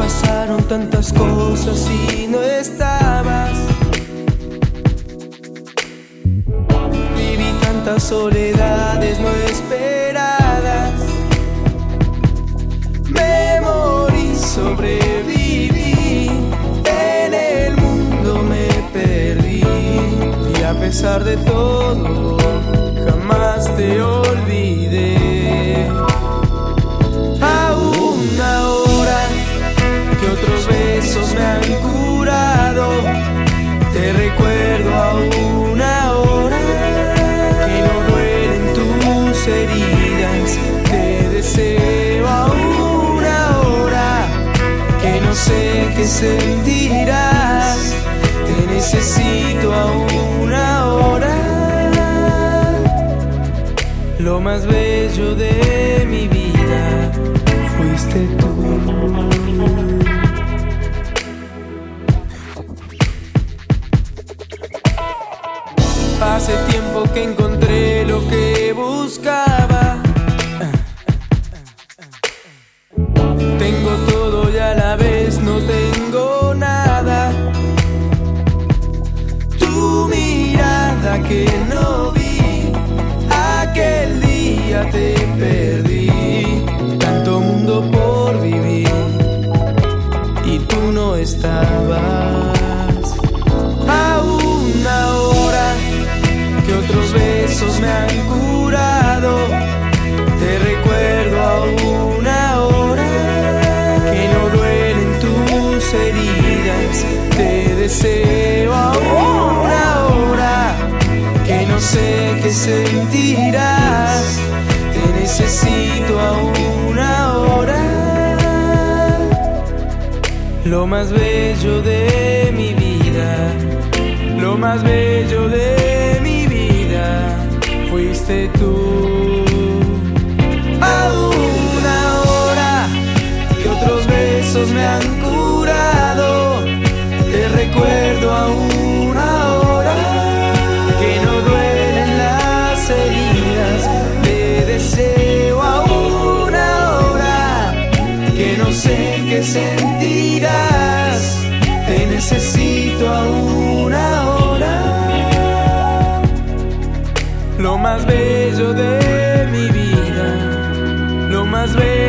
Pasaron tantas cosas y no estabas. Viví tantas soledades no esperadas. Me morí, sobreviví, en el mundo me perdí. Y a pesar de todo, jamás te olvidé. Aún ahora que otros besos me han curado, te recuerdo aún ahora que no duelen tus heridas. Te deseo aún ahora que no sé qué sentirás. Te necesito aún ahora. Lo más bello de mi vida fuiste tú. Hace tiempo que encontré lo que buscaba. Tengo todo y a la vez no tengo nada. Tu mirada que no vi, aquel día te perdí. Tanto mundo por vivir y tú no estabas. Aún ahora que otros besos me han curado, te recuerdo aún ahora que no duelen tus heridas. Te deseo aún ahora que no sé qué sentirás. Te necesito aún ahora. Lo más bello de mi vida, lo más bello de mi vida fuiste tú. Aún ahora que otros besos me han curado, te recuerdo aún ahora que no duelen las heridas. Te deseo aún ahora que no sé qué sentirás. Te necesito aún ahora. Lo más bello de mi vida, lo más bello